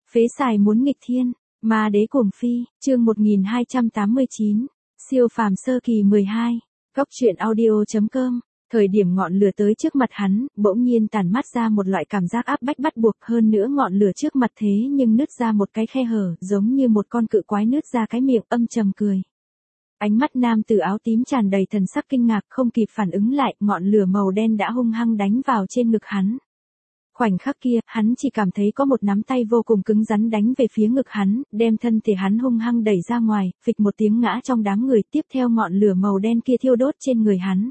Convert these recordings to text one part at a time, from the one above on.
Phế xài muốn nghịch thiên, ma đế cuồng phi, chương 1289, siêu phàm sơ kỳ 12, góc truyện audio.com. Thời điểm ngọn lửa tới trước mặt hắn, bỗng nhiên tản mát ra một loại cảm giác áp bách bắt buộc, hơn nữa ngọn lửa trước mặt thế nhưng nứt ra một cái khe hở, giống như một con cự quái nứt ra cái miệng, âm trầm cười. Ánh mắt nam tử áo tím tràn đầy thần sắc kinh ngạc, không kịp phản ứng lại, ngọn lửa màu đen đã hung hăng đánh vào trên ngực hắn. Khoảnh khắc kia, hắn chỉ cảm thấy có một nắm tay vô cùng cứng rắn đánh về phía ngực hắn, đem thân thể hắn hung hăng đẩy ra ngoài, phịch một tiếng ngã trong đám người, tiếp theo ngọn lửa màu đen kia thiêu đốt trên người hắn.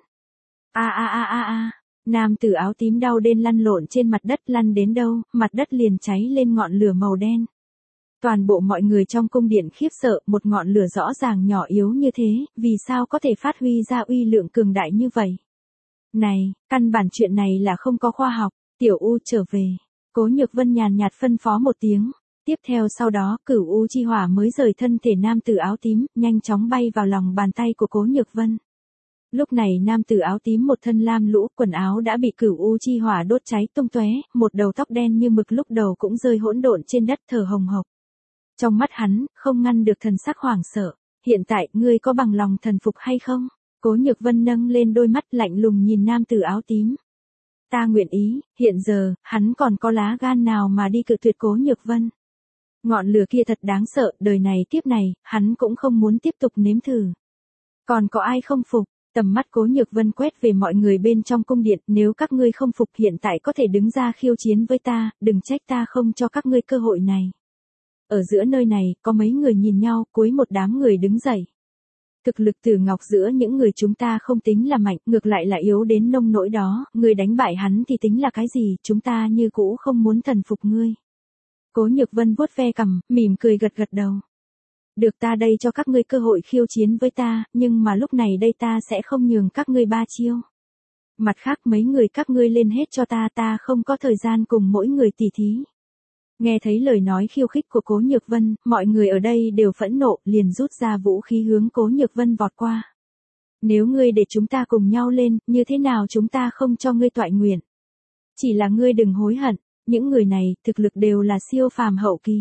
Nam tử áo tím đau đến lăn lộn trên mặt đất, lăn đến đâu, mặt đất liền cháy lên ngọn lửa màu đen. Toàn bộ mọi người trong cung điện khiếp sợ, một ngọn lửa rõ ràng nhỏ yếu như thế, vì sao có thể phát huy ra uy lượng cường đại như vậy? Này, căn bản chuyện này là không có khoa học. Tiểu U trở về. Cố Nhược Vân nhàn nhạt phân phó một tiếng. Tiếp theo sau đó, Cửu U chi hỏa mới rời thân thể nam tử áo tím, nhanh chóng bay vào lòng bàn tay của Cố Nhược Vân. Lúc này nam tử áo tím một thân lam lũ, quần áo đã bị Cửu U chi hỏa đốt cháy tung tóe, một đầu tóc đen như mực lúc đầu cũng rơi hỗn độn trên đất, thở hồng hộc. Trong mắt hắn, không ngăn được thần sắc hoảng sợ. Hiện tại, ngươi có bằng lòng thần phục hay không? Cố Nhược Vân nâng lên đôi mắt lạnh lùng nhìn nam tử áo tím. Ta nguyện ý, hiện giờ, hắn còn có lá gan nào mà đi cự tuyệt Cố Nhược Vân. Ngọn lửa kia thật đáng sợ, đời này kiếp này, hắn cũng không muốn tiếp tục nếm thử. Còn có ai không phục? Tầm mắt Cố Nhược Vân quét về mọi người bên trong cung điện, nếu các ngươi không phục hiện tại có thể đứng ra khiêu chiến với ta, đừng trách ta không cho các ngươi cơ hội này. Ở giữa nơi này, có mấy người nhìn nhau, cuối một đám người đứng dậy. Thực lực Tử Ngọc giữa những người chúng ta không tính là mạnh, ngược lại là yếu đến nông nỗi đó, người đánh bại hắn thì tính là cái gì, chúng ta như cũ không muốn thần phục ngươi. Cố Nhược Vân vuốt ve cằm, mỉm cười gật gật đầu. Được, ta đây cho các ngươi cơ hội khiêu chiến với ta, nhưng mà lúc này đây ta sẽ không nhường các ngươi 3 chiêu. Mặt khác mấy người các ngươi lên hết cho ta không có thời gian cùng mỗi người tỉ thí. Nghe thấy lời nói khiêu khích của Cố Nhược Vân, mọi người ở đây đều phẫn nộ, liền rút ra vũ khí hướng Cố Nhược Vân vọt qua. Nếu ngươi để chúng ta cùng nhau lên, như thế nào chúng ta không cho ngươi toại nguyện. Chỉ là ngươi đừng hối hận, những người này, thực lực đều là siêu phàm hậu kỳ.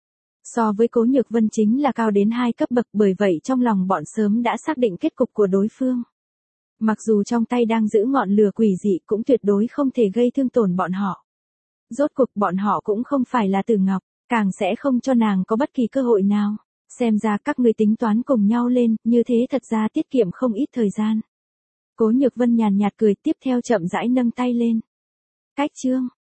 So với Cố Nhược Vân chính là cao đến 2 cấp bậc, bởi vậy trong lòng bọn sớm đã xác định kết cục của đối phương. Mặc dù trong tay đang giữ ngọn lửa quỷ dị cũng tuyệt đối không thể gây thương tổn bọn họ. Rốt cuộc bọn họ cũng không phải là Tử Ngọc, càng sẽ không cho nàng có bất kỳ cơ hội nào. Xem ra các ngươi tính toán cùng nhau lên, như thế thật ra tiết kiệm không ít thời gian. Cố Nhược Vân nhàn nhạt cười, tiếp theo chậm rãi nâng tay lên. Cách chương,